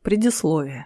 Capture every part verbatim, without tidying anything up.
Предисловие.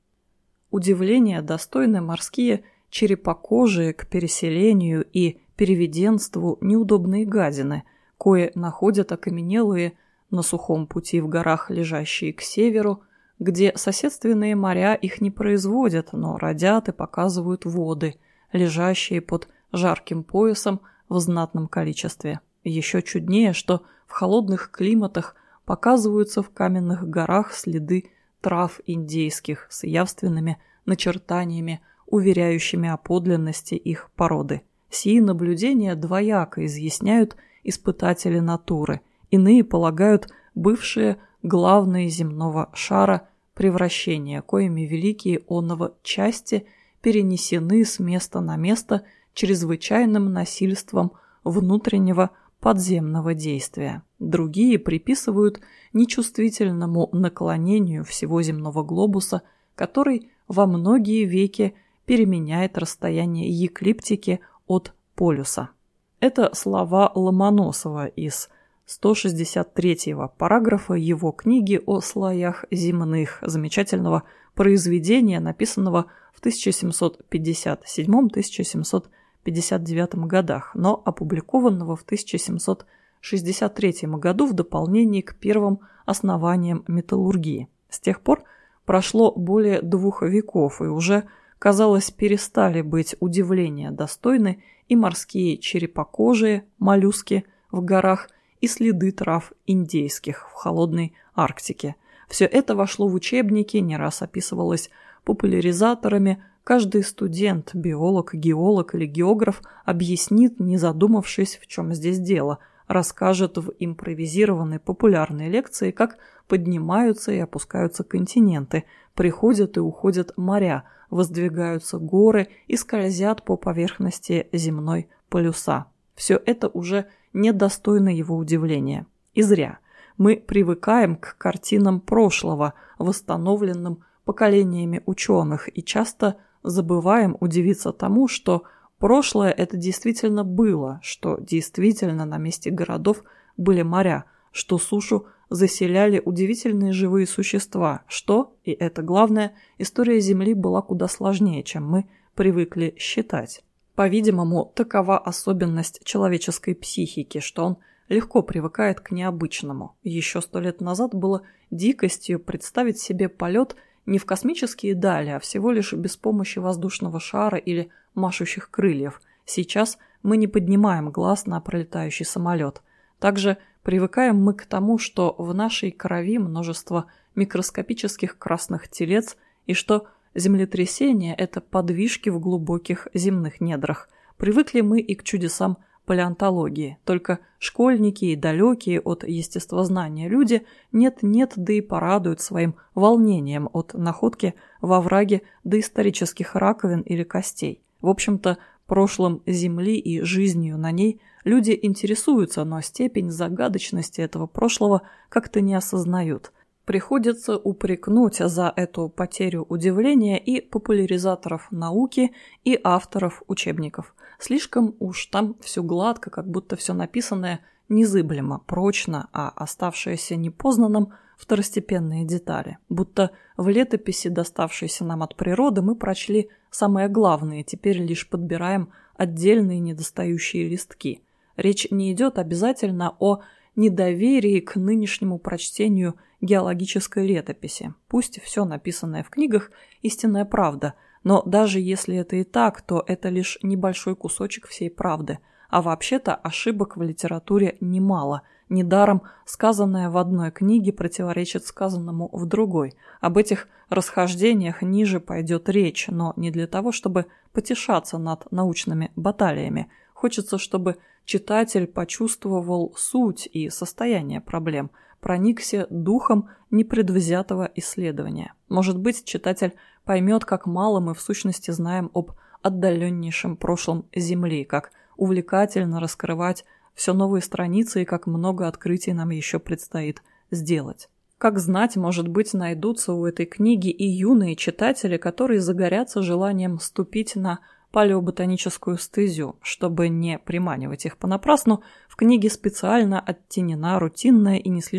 Удивления достойны морские черепокожие к переселению и переведенству неудобные гадины, кое находят окаменелые на сухом пути в горах, лежащие к северу, где соседственные моря их не производят, но родят и показывают воды, лежащие под жарким поясом в знатном количестве. Еще чуднее, что в холодных климатах показываются в каменных горах следы трав индейских с явственными начертаниями, уверяющими о подлинности их породы. Сии наблюдения двояко изъясняют испытатели натуры, иные полагают бывшие главные земного шара превращения, коими великие оного части перенесены с места на место чрезвычайным насильством внутреннего подземного действия. Другие приписывают нечувствительному наклонению всего земного глобуса, который во многие веки переменяет расстояние эклиптики от полюса. Это слова Ломоносова из сто шестьдесят третьего параграфа его книги о слоях земных, замечательного произведения, написанного в тысяча семьсот пятьдесят седьмом — тысяча семьсот пятьдесят девятом годах, но опубликованного в тысяча семьсот шестьдесят третьем году в дополнении к первым основаниям металлургии. С тех пор прошло более двух веков, и уже, казалось, перестали быть удивления достойны и морские черепокожие, моллюски в горах, и следы трав индейских в холодной Арктике. Все это вошло в учебники, не раз описывалось популяризаторами. Каждый студент, биолог, геолог или географ объяснит, не задумавшись, в чем здесь дело, расскажет в импровизированной популярной лекции, как поднимаются и опускаются континенты, приходят и уходят моря, воздвигаются горы и скользят по поверхности земной полюса. Все это уже недостойно его удивления. И зря. Мы привыкаем к картинам прошлого, восстановленным поколениями ученых, и часто забываем удивиться тому, что прошлое это действительно было, что действительно на месте городов были моря, что сушу заселяли удивительные живые существа, что, и это главное, история Земли была куда сложнее, чем мы привыкли считать. По-видимому, такова особенность человеческой психики, что он легко привыкает к необычному. Еще сто лет назад было дикостью представить себе полет не в космические дали, а всего лишь без помощи воздушного шара или машущих крыльев. Сейчас мы не поднимаем глаз на пролетающий самолет. Также привыкаем мы к тому, что в нашей крови множество микроскопических красных телец и что землетрясения – это подвижки в глубоких земных недрах. Привыкли мы и к чудесам палеонтологии. Только школьники и далекие от естествознания люди нет-нет, да и порадуют своим волнением от находки во овраге доисторических раковин или костей. В общем-то, прошлым Земли и жизнью на ней люди интересуются, но степень загадочности этого прошлого как-то не осознают. Приходится упрекнуть за эту потерю удивления и популяризаторов науки, и авторов учебников. Слишком уж там все гладко, как будто все написанное незыблемо, прочно, а оставшееся непознанным второстепенные детали. Будто в летописи, доставшейся нам от природы, мы прочли самое главное, теперь лишь подбираем отдельные недостающие листки. Речь не идет обязательно о недоверии к нынешнему прочтению геологической летописи. Пусть все написанное в книгах – истинная правда, но даже если это и так, то это лишь небольшой кусочек всей правды. А вообще-то ошибок в литературе немало. Недаром сказанное в одной книге противоречит сказанному в другой. Об этих расхождениях ниже пойдет речь, но не для того, чтобы потешаться над научными баталиями. Хочется, чтобы читатель почувствовал суть и состояние проблем, проникся духом непредвзятого исследования. Может быть, читатель поймет, как мало мы в сущности знаем об отдаленнейшем прошлом Земли, как увлекательно раскрывать все новые страницы и как много открытий нам еще предстоит сделать. Как знать, может быть, найдутся у этой книги и юные читатели, которые загорятся желанием вступить на палеоботаническую стезю. Чтобы не приманивать их понапрасну, в книге специально оттенена рутинная и не слишком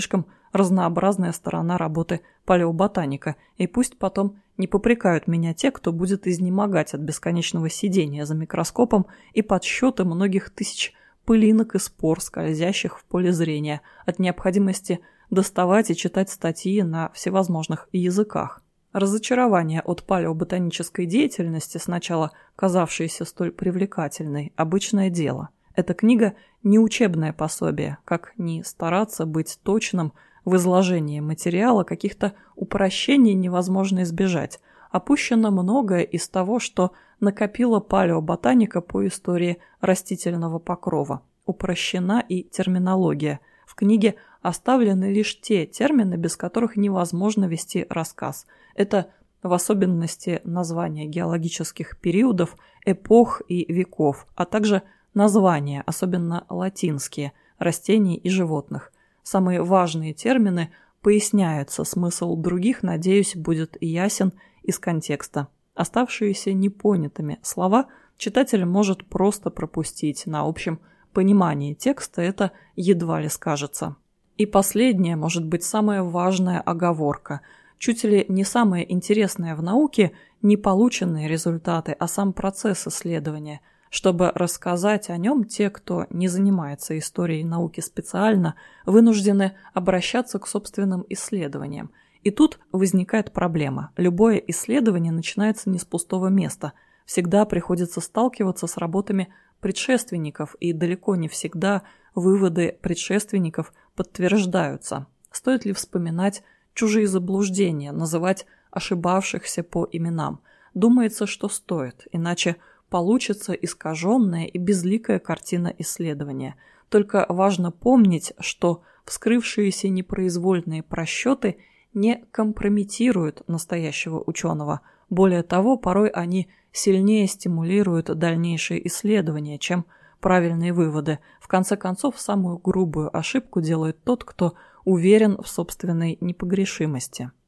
разнообразная сторона работы палеоботаника, и пусть потом не попрекают меня те, кто будет изнемогать от бесконечного сидения за микроскопом и подсчета многих тысяч пылинок и спор, скользящих в поле зрения, от необходимости доставать и читать статьи на всевозможных языках. Разочарование от палеоботанической деятельности, сначала казавшееся столь привлекательной, обычное дело. Эта книга не учебное пособие, как ни стараться быть точным в изложении материала, каких-то упрощений невозможно избежать. Опущено многое из того, что накопила палеоботаника по истории растительного покрова. Упрощена и терминология. В книге оставлены лишь те термины, без которых невозможно вести рассказ. Это в особенности названия геологических периодов, эпох и веков, а также названия, особенно латинские, растений и животных. Самые важные термины поясняются, смысл других, надеюсь, будет ясен из контекста. Оставшиеся непонятыми слова читатель может просто пропустить. На общем понимании текста это едва ли скажется. И последняя, может быть, самая важная оговорка. Чуть ли не самое интересное в науке не полученные результаты, а сам процесс исследования. Чтобы рассказать о нем, те, кто не занимается историей науки специально, вынуждены обращаться к собственным исследованиям. И тут возникает проблема. Любое исследование начинается не с пустого места. Всегда приходится сталкиваться с работами предшественников, и далеко не всегда выводы предшественников подтверждаются. Стоит ли вспоминать чужие заблуждения, называть ошибавшихся по именам? Думается, что стоит, иначе получится искаженная и безликая картина исследования. Только важно помнить, что вскрывшиеся непроизвольные просчеты не компрометируют настоящего ученого. Более того, порой они сильнее стимулируют дальнейшие исследования, чем правильные выводы. В конце концов, самую грубую ошибку делает тот, кто уверен в собственной непогрешимости.